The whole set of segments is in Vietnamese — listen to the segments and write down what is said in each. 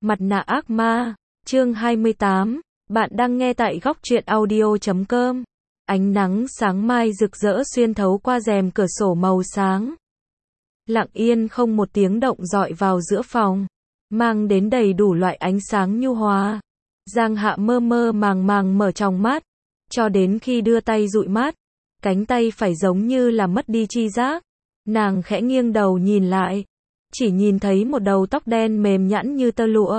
Mặt nạ ác ma, chương 28, bạn đang nghe tại góc truyện audio.com. Ánh nắng sáng mai rực rỡ xuyên thấu qua rèm cửa sổ màu sáng. Lặng yên không một tiếng động dọi vào giữa phòng, mang đến đầy đủ loại ánh sáng nhu hòa. Giang Hạ mơ mơ màng màng mở tròng mắt, cho đến khi đưa tay dụi mắt, cánh tay phải giống như là mất đi tri giác. Nàng khẽ nghiêng đầu nhìn lại, chỉ nhìn thấy một đầu tóc đen mềm nhẵn như tơ lụa.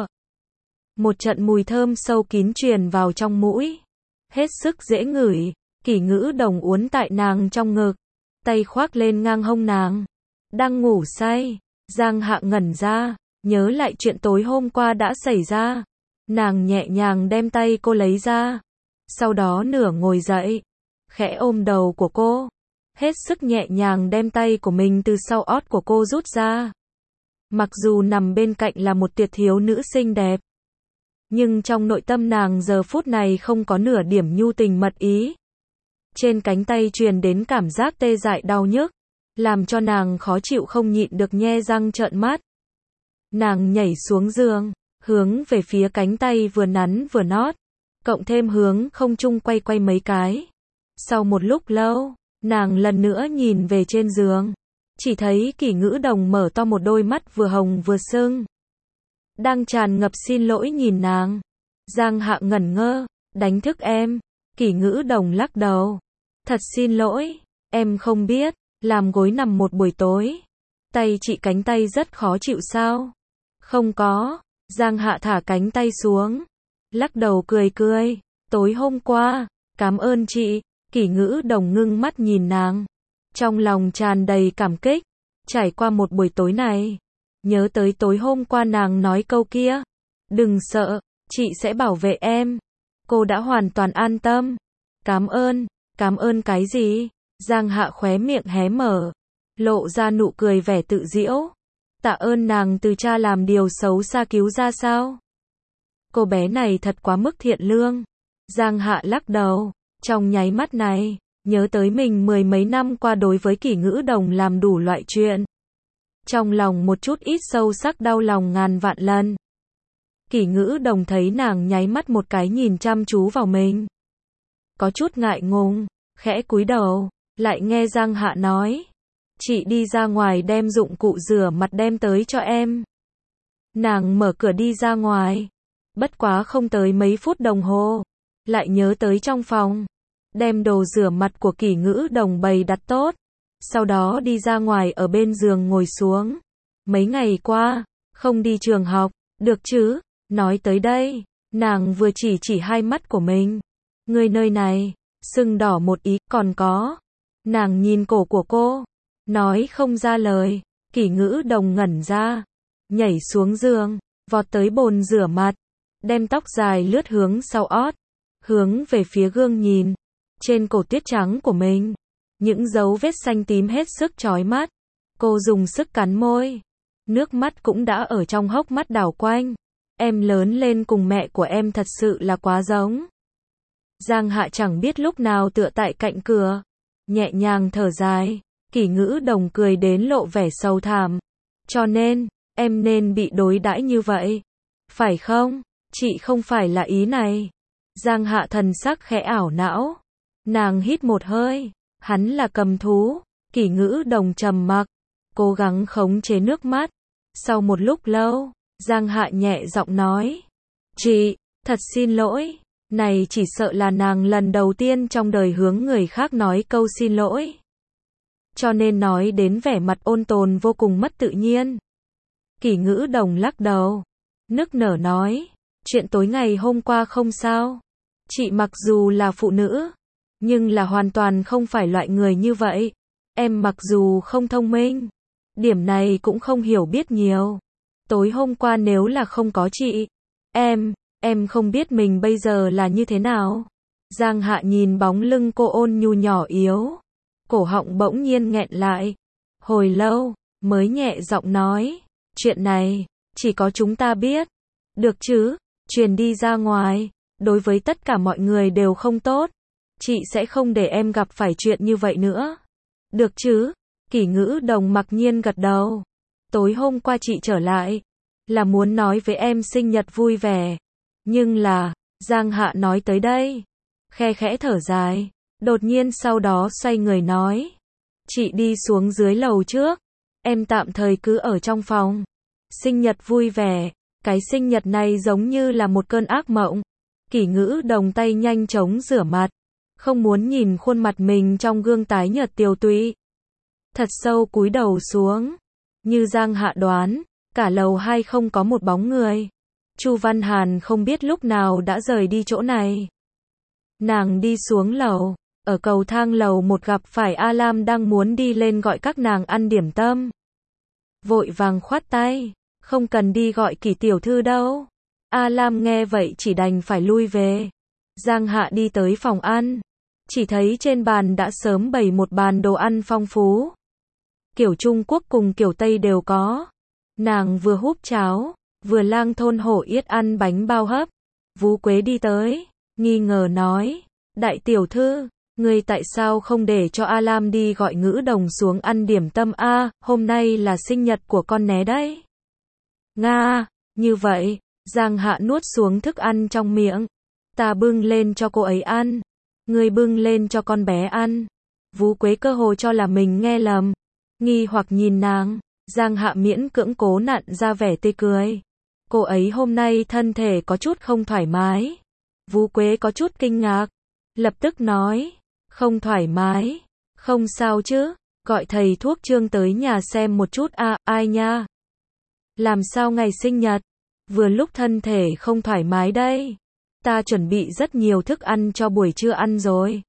Một trận mùi thơm sâu kín truyền vào trong mũi, hết sức dễ ngửi. Kỷ Ngữ Đồng uốn tại nàng trong ngực, tay khoác lên ngang hông nàng. Đang ngủ say, Giang Hạ ngẩn ra, nhớ lại chuyện tối hôm qua đã xảy ra. Nàng nhẹ nhàng đem tay cô lấy ra, sau đó nửa ngồi dậy, khẽ ôm đầu của cô, hết sức nhẹ nhàng đem tay của mình từ sau ót của cô rút ra. Mặc dù nằm bên cạnh là một tuyệt thiếu nữ xinh đẹp, nhưng trong nội tâm nàng giờ phút này không có nửa điểm nhu tình mật ý. Trên cánh tay truyền đến cảm giác tê dại đau nhức, làm cho nàng khó chịu không nhịn được nhe răng trợn mắt. Nàng nhảy xuống giường, hướng về phía cánh tay vừa nắn vừa nót, cộng thêm hướng không trung quay quay mấy cái. Sau một lúc lâu, nàng lần nữa nhìn về trên giường, chỉ thấy Kỷ Ngữ Đồng mở to một đôi mắt vừa hồng vừa sưng, đang tràn ngập xin lỗi nhìn nàng. Giang Hạ ngẩn ngơ, đánh thức em. Kỷ Ngữ Đồng lắc đầu, thật xin lỗi, em không biết, làm gối nằm một buổi tối, tay chị cánh tay rất khó chịu sao? Không có. Giang Hạ thả cánh tay xuống, lắc đầu cười cười, tối hôm qua, cảm ơn chị. Kỷ Ngữ Đồng ngưng mắt nhìn nàng, trong lòng tràn đầy cảm kích. Trải qua một buổi tối này, nhớ tới tối hôm qua nàng nói câu kia, đừng sợ, chị sẽ bảo vệ em. Cô đã hoàn toàn an tâm. Cảm ơn cái gì? Giang Hạ khóe miệng hé mở, lộ ra nụ cười vẻ tự giễu. Tạ ơn nàng từ cha làm điều xấu xa cứu ra sao? Cô bé này thật quá mức thiện lương. Giang Hạ lắc đầu, trong nháy mắt này, nhớ tới mình mười mấy năm qua đối với Kỷ Ngữ Đồng làm đủ loại chuyện. Trong lòng một chút ít sâu sắc đau lòng ngàn vạn lần. Kỷ Ngữ Đồng thấy nàng nháy mắt một cái nhìn chăm chú vào mình, có chút ngại ngùng, khẽ cúi đầu, lại nghe Giang Hạ nói, chị đi ra ngoài đem dụng cụ rửa mặt đem tới cho em. Nàng mở cửa đi ra ngoài, bất quá không tới mấy phút đồng hồ, lại nhớ tới trong phòng, đem đồ rửa mặt của Kỷ Ngữ Đồng bày đặt tốt, sau đó đi ra ngoài ở bên giường ngồi xuống. Mấy ngày qua, không đi trường học, được chứ? Nói tới đây, nàng vừa chỉ hai mắt của mình. Người nơi này, sưng đỏ một ý, còn có. Nàng nhìn cổ của cô, nói không ra lời. Kỷ Ngữ Đồng ngẩn ra, nhảy xuống giường, vọt tới bồn rửa mặt, đem tóc dài lướt hướng sau ót, hướng về phía gương nhìn, trên cổ tuyết trắng của mình, những dấu vết xanh tím hết sức chói mắt. Cô dùng sức cắn môi, nước mắt cũng đã ở trong hốc mắt đảo quanh. Em lớn lên cùng mẹ của em thật sự là quá giống. Giang Hạ chẳng biết lúc nào tựa tại cạnh cửa, nhẹ nhàng thở dài. Kỷ Ngữ Đồng cười đến lộ vẻ sầu thảm. Cho nên, em nên bị đối đãi như vậy, phải không? Chị không phải là ý này. Giang Hạ thần sắc khẽ ảo não, nàng hít một hơi, hắn là cầm thú. Kỷ Ngữ Đồng trầm mặc, cố gắng khống chế nước mắt. Sau một lúc lâu, Giang Hạ nhẹ giọng nói, chị, thật xin lỗi. Này chỉ sợ là nàng lần đầu tiên trong đời hướng người khác nói câu xin lỗi, cho nên nói đến vẻ mặt ôn tồn vô cùng mất tự nhiên. Kỷ Ngữ Đồng lắc đầu, nức nở nói, chuyện tối ngày hôm qua không sao. Chị mặc dù là phụ nữ, nhưng là hoàn toàn không phải loại người như vậy. Em mặc dù không thông minh, điểm này cũng không hiểu biết nhiều. Tối hôm qua nếu là không có chị, em không biết mình bây giờ là như thế nào. Giang Hạ nhìn bóng lưng cô ôn nhu nhỏ yếu, cổ họng bỗng nhiên nghẹn lại. Hồi lâu, mới nhẹ giọng nói, chuyện này, chỉ có chúng ta biết. Được chứ, truyền đi ra ngoài, đối với tất cả mọi người đều không tốt. Chị sẽ không để em gặp phải chuyện như vậy nữa. Được chứ? Kỷ Ngữ Đồng mặc nhiên gật đầu. Tối hôm qua chị trở lại, là muốn nói với em sinh nhật vui vẻ. Nhưng là, Giang Hạ nói tới đây, khe khẽ thở dài, đột nhiên sau đó xoay người nói. Chị đi xuống dưới lầu trước, em tạm thời cứ ở trong phòng. Sinh nhật vui vẻ, cái sinh nhật này giống như là một cơn ác mộng. Kỷ Ngữ Đồng tay nhanh chóng rửa mặt, không muốn nhìn khuôn mặt mình trong gương tái nhợt tiều tụy. Thật sâu cúi đầu xuống, như Giang Hạ đoán, cả lầu 2 không có một bóng người. Chu Văn Hàn không biết lúc nào đã rời đi chỗ này. Nàng đi xuống lầu, ở cầu thang lầu 1 gặp phải A Lam đang muốn đi lên gọi các nàng ăn điểm tâm. Vội vàng khoát tay, không cần đi gọi Kỷ tiểu thư đâu. A Lam nghe vậy chỉ đành phải lui về. Giang Hạ đi tới phòng ăn, chỉ thấy trên bàn đã sớm bày một bàn đồ ăn phong phú. Kiểu Trung Quốc cùng kiểu Tây đều có. Nàng vừa húp cháo, vừa lang thôn hổ yết ăn bánh bao hấp. Vú Quế đi tới, nghi ngờ nói, đại tiểu thư, ngươi tại sao không để cho A Lam đi gọi Ngữ Đồng xuống ăn điểm tâm a, hôm nay là sinh nhật của con né đấy. Nga, như vậy, Giang Hạ nuốt xuống thức ăn trong miệng. Ta bưng lên cho cô ấy ăn, ngươi bưng lên cho con bé ăn. Vú Quế cơ hồ cho là mình nghe lầm, nghi hoặc nhìn nàng. Giang Hạ miễn cưỡng cố nặn ra vẻ tươi cười. Cô ấy hôm nay thân thể có chút không thoải mái. Vú Quế có chút kinh ngạc, lập tức nói, không thoải mái, không sao chứ, gọi thầy thuốc Trương tới nhà xem một chút a, ai nha. Làm sao ngày sinh nhật, vừa lúc thân thể không thoải mái đây. Ta chuẩn bị rất nhiều thức ăn cho buổi trưa ăn rồi.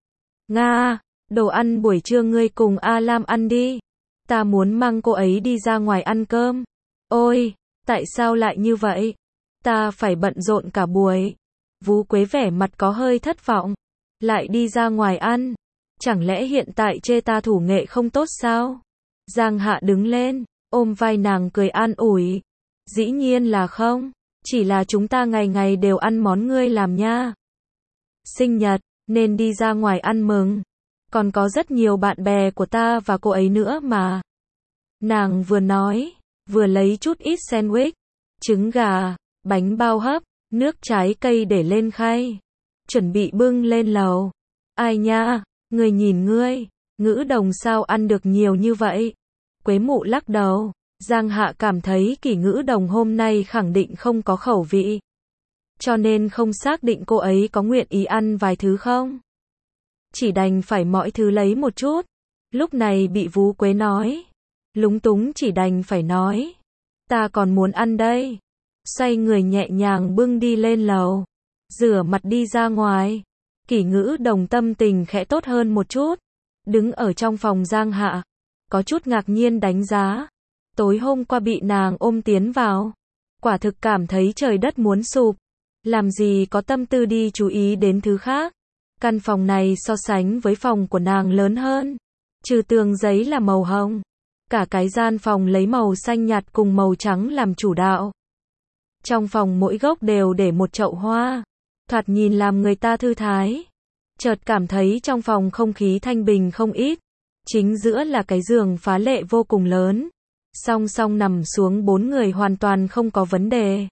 Nga, đồ ăn buổi trưa ngươi cùng A Lam ăn đi. Ta muốn mang cô ấy đi ra ngoài ăn cơm. Ôi, tại sao lại như vậy? Ta phải bận rộn cả buổi. Vú Quế vẻ mặt có hơi thất vọng. Lại đi ra ngoài ăn. Chẳng lẽ hiện tại chê ta thủ nghệ không tốt sao? Giang Hạ đứng lên, ôm vai nàng cười an ủi. Dĩ nhiên là không. Chỉ là chúng ta ngày ngày đều ăn món ngươi làm nha. Sinh nhật, nên đi ra ngoài ăn mừng. Còn có rất nhiều bạn bè của ta và cô ấy nữa mà. Nàng vừa nói, vừa lấy chút ít sandwich, trứng gà, bánh bao hấp, nước trái cây để lên khay. Chuẩn bị bưng lên lầu. Ai nha, người nhìn ngươi, Ngữ Đồng sao ăn được nhiều như vậy? Quế Mụ lắc đầu. Giang Hạ cảm thấy Kỷ Ngữ Đồng hôm nay khẳng định không có khẩu vị. Cho nên không xác định cô ấy có nguyện ý ăn vài thứ không. Chỉ đành phải mọi thứ lấy một chút. Lúc này bị Vú Quế nói. Lúng túng chỉ đành phải nói. Ta còn muốn ăn đây. Xoay người nhẹ nhàng bưng đi lên lầu. Rửa mặt đi ra ngoài. Kỷ Ngữ Đồng tâm tình khẽ tốt hơn một chút. Đứng ở trong phòng Giang Hạ. Có chút ngạc nhiên đánh giá. Tối hôm qua bị nàng ôm tiến vào. Quả thực cảm thấy trời đất muốn sụp. Làm gì có tâm tư đi chú ý đến thứ khác. Căn phòng này so sánh với phòng của nàng lớn hơn. Trừ tường giấy là màu hồng. Cả cái gian phòng lấy màu xanh nhạt cùng màu trắng làm chủ đạo. Trong phòng mỗi góc đều để một chậu hoa. Thoạt nhìn làm người ta thư thái. Chợt cảm thấy trong phòng không khí thanh bình không ít. Chính giữa là cái giường phá lệ vô cùng lớn. Song song nằm xuống 4 người hoàn toàn không có vấn đề.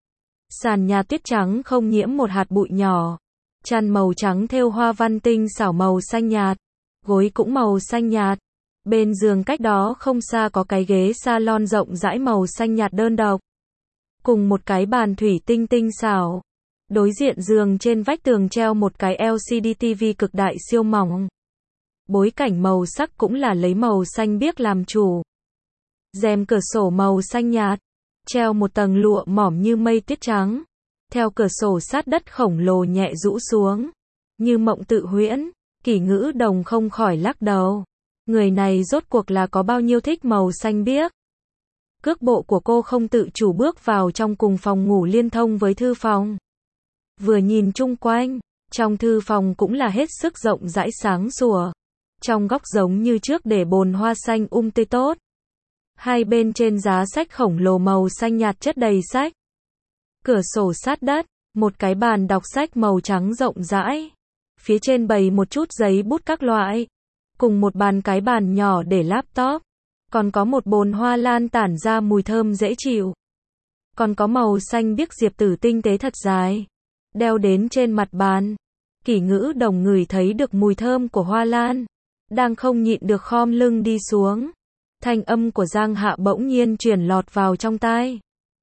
Sàn nhà tuyết trắng không nhiễm một hạt bụi nhỏ. Chăn màu trắng thêu hoa văn tinh xảo màu xanh nhạt. Gối cũng màu xanh nhạt. Bên giường cách đó không xa có cái ghế salon rộng rãi màu xanh nhạt đơn độc. Cùng một cái bàn thủy tinh tinh xảo. Đối diện giường trên vách tường treo một cái LCD TV cực đại siêu mỏng. Bối cảnh màu sắc cũng là lấy màu xanh biếc làm chủ. Rèm cửa sổ màu xanh nhạt. Treo một tầng lụa mỏm như mây tuyết trắng. Theo cửa sổ sát đất khổng lồ nhẹ rũ xuống. Như mộng tự huyễn. Kỷ Ngữ Đồng không khỏi lắc đầu. Người này rốt cuộc là có bao nhiêu thích màu xanh biếc. Cước bộ của cô không tự chủ bước vào trong cùng phòng ngủ liên thông với thư phòng. Vừa nhìn chung quanh, trong thư phòng cũng là hết sức rộng rãi sáng sủa. Trong góc giống như trước để bồn hoa xanh tươi tốt. Hai bên trên giá sách khổng lồ màu xanh nhạt chất đầy sách. Cửa sổ sát đất, một cái bàn đọc sách màu trắng rộng rãi. Phía trên bày một chút giấy bút các loại. Cùng một cái bàn nhỏ để laptop. Còn có một bồn hoa lan tản ra mùi thơm dễ chịu. còn có màu xanh biếc diệp tử tinh tế thật dài, đeo đến trên mặt bàn. Kỷ Ngữ Đồng ngửi thấy được mùi thơm của hoa lan, đang không nhịn được khom lưng đi xuống. Thanh âm của Giang Hạ bỗng nhiên truyền lọt vào trong tai.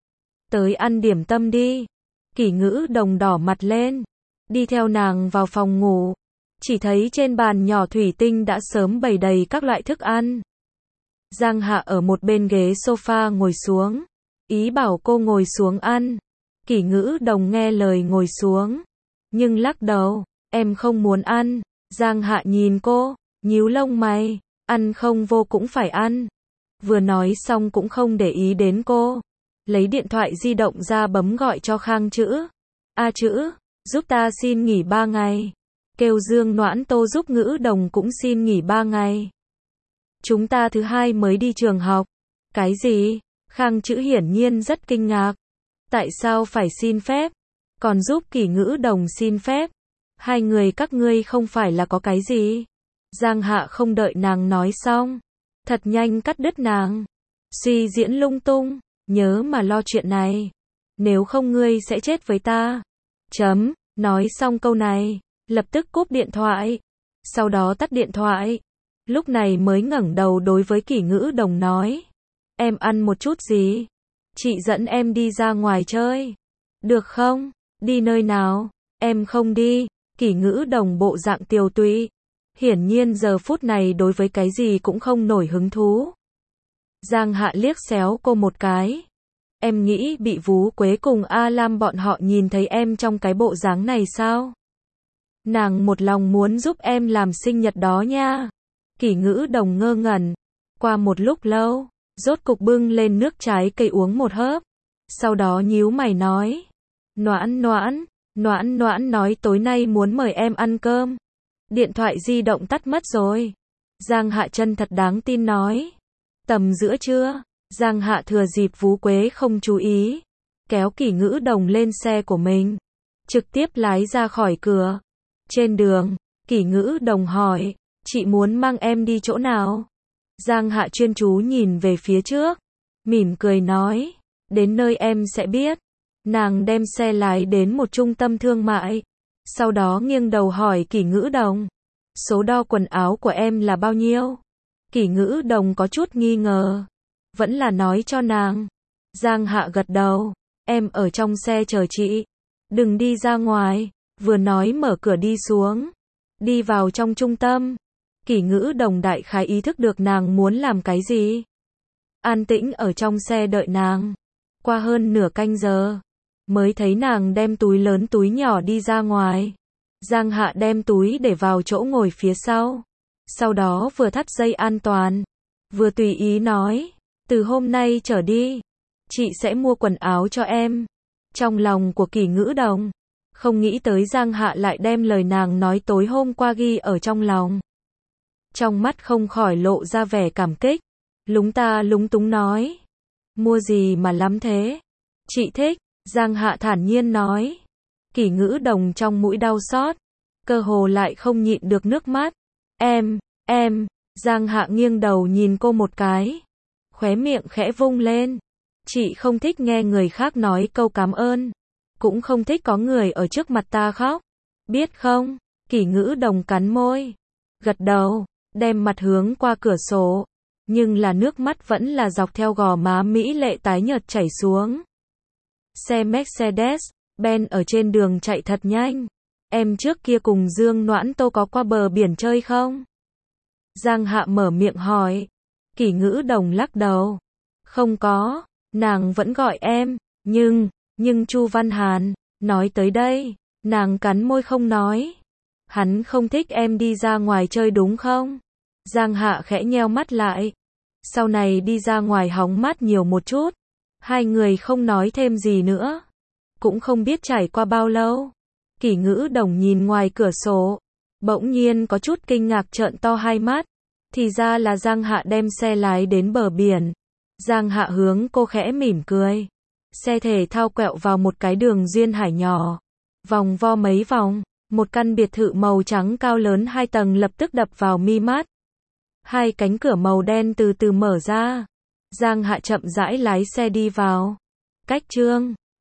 Tới ăn điểm tâm đi. Kỷ Ngữ Đồng đỏ mặt lên, đi theo nàng vào phòng ngủ. Chỉ thấy trên bàn nhỏ thủy tinh đã sớm bày đầy các loại thức ăn. Giang Hạ ở một bên ghế sofa ngồi xuống, ý bảo cô ngồi xuống ăn. Kỷ Ngữ Đồng nghe lời ngồi xuống, nhưng lắc đầu, em không muốn ăn. Giang Hạ nhìn cô, nhíu lông mày, ăn không vô cũng phải ăn. Vừa nói xong cũng không để ý đến cô, lấy điện thoại di động ra bấm gọi cho Khang Chữ. A Chữ, giúp ta xin nghỉ 3 ngày. Kêu Dương Noãn Tô giúp Ngữ Đồng cũng xin nghỉ 3 ngày. Chúng ta thứ 2 mới đi trường học. Cái gì? Khang Chữ hiển nhiên rất kinh ngạc. Tại sao phải xin phép? Còn giúp Kỷ Ngữ Đồng xin phép? Hai người các ngươi không phải là có cái gì? Giang Hạ không đợi nàng nói xong, thật nhanh cắt đứt nàng. Suy diễn lung tung, nhớ mà lo chuyện này. Nếu không ngươi sẽ chết với ta. Chấm, nói xong câu này, lập tức cúp điện thoại. Sau đó tắt điện thoại. Lúc này mới ngẩng đầu đối với Kỷ Ngữ Đồng nói. Em ăn một chút gì? Chị dẫn em đi ra ngoài chơi. Được không? Đi nơi nào? Em không đi. Kỷ Ngữ Đồng bộ dạng tiều tụy. Hiển nhiên giờ phút này đối với cái gì cũng không nổi hứng thú. Giang Hạ liếc xéo cô một cái. Em nghĩ bị Vú Quế cùng A Lam bọn họ nhìn thấy em trong cái bộ dáng này sao? Nàng một lòng muốn giúp em làm sinh nhật đó nha. Kỷ Ngữ Đồng ngơ ngẩn. Qua một lúc lâu, rốt cục bưng lên nước trái cây uống một hớp. Sau đó nhíu mày nói. Noãn Noãn nói tối nay muốn mời em ăn cơm. Điện thoại di động tắt mất rồi. Giang Hạ chân thật đáng tin nói. Tầm giữa trưa, Giang Hạ thừa dịp Vú Quế không chú ý, kéo Kỷ Ngữ Đồng lên xe của mình, trực tiếp lái ra khỏi cửa. Trên đường, Kỷ Ngữ Đồng hỏi, chị muốn mang em đi chỗ nào? Giang Hạ chuyên chú nhìn về phía trước, mỉm cười nói, đến nơi em sẽ biết. Nàng đem xe lái đến một trung tâm thương mại, sau đó nghiêng đầu hỏi Kỷ Ngữ Đồng, số đo quần áo của em là bao nhiêu? Kỷ Ngữ Đồng có chút nghi ngờ, vẫn là nói cho nàng. Giang Hạ gật đầu, em ở trong xe chờ chị, đừng đi ra ngoài, vừa nói mở cửa đi xuống, đi vào trong trung tâm. Kỷ Ngữ Đồng đại khái ý thức được nàng muốn làm cái gì. An tĩnh ở trong xe đợi nàng, qua hơn nửa canh giờ, mới thấy nàng đem túi lớn túi nhỏ đi ra ngoài. Giang Hạ đem túi để vào chỗ ngồi phía sau đó vừa thắt dây an toàn, vừa tùy ý nói, từ hôm nay trở đi, chị sẽ mua quần áo cho em. Trong lòng của Kỷ Ngữ Đồng, không nghĩ tới Giang Hạ lại đem lời nàng nói tối hôm qua ghi ở trong lòng. Trong mắt không khỏi lộ ra vẻ cảm kích, lúng túng nói, mua gì mà lắm thế? Chị thích. Giang Hạ thản nhiên nói. Kỷ Ngữ Đồng trong mũi đau xót, cơ hồ lại không nhịn được nước mắt. Em, Giang Hạ nghiêng đầu nhìn cô một cái, khóe miệng khẽ vung lên. Chị không thích nghe người khác nói câu cảm ơn, cũng không thích có người ở trước mặt ta khóc, biết không? Kỷ Ngữ Đồng cắn môi, gật đầu, đem mặt hướng qua cửa sổ, nhưng là nước mắt vẫn là dọc theo gò má mỹ lệ tái nhợt chảy xuống. Xe Mercedes-Benz ở trên đường chạy thật nhanh. Em trước kia cùng Dương Noãn Tô có qua bờ biển chơi không? Giang Hạ mở miệng hỏi. Kỷ Ngữ Đồng lắc đầu. Không có, nàng vẫn gọi em, nhưng Chu Văn Hàn, nói tới đây, nàng cắn môi không nói. Hắn không thích em đi ra ngoài chơi đúng không? Giang Hạ khẽ nheo mắt lại. Sau này đi ra ngoài hóng mát nhiều một chút. Hai người không nói thêm gì nữa. Cũng không biết trải qua bao lâu. Kỷ Ngữ Đồng nhìn ngoài cửa sổ, bỗng nhiên có chút kinh ngạc trợn to hai mắt. Thì ra là Giang Hạ đem xe lái đến bờ biển. Giang Hạ hướng cô khẽ mỉm cười. Xe thể thao quẹo vào một cái đường duyên hải nhỏ. Vòng vo mấy vòng, một căn biệt thự màu trắng cao lớn 2 tầng lập tức đập vào mi mắt. Hai cánh cửa màu đen từ từ mở ra. Giang Hạ chậm rãi lái xe đi vào. cách chương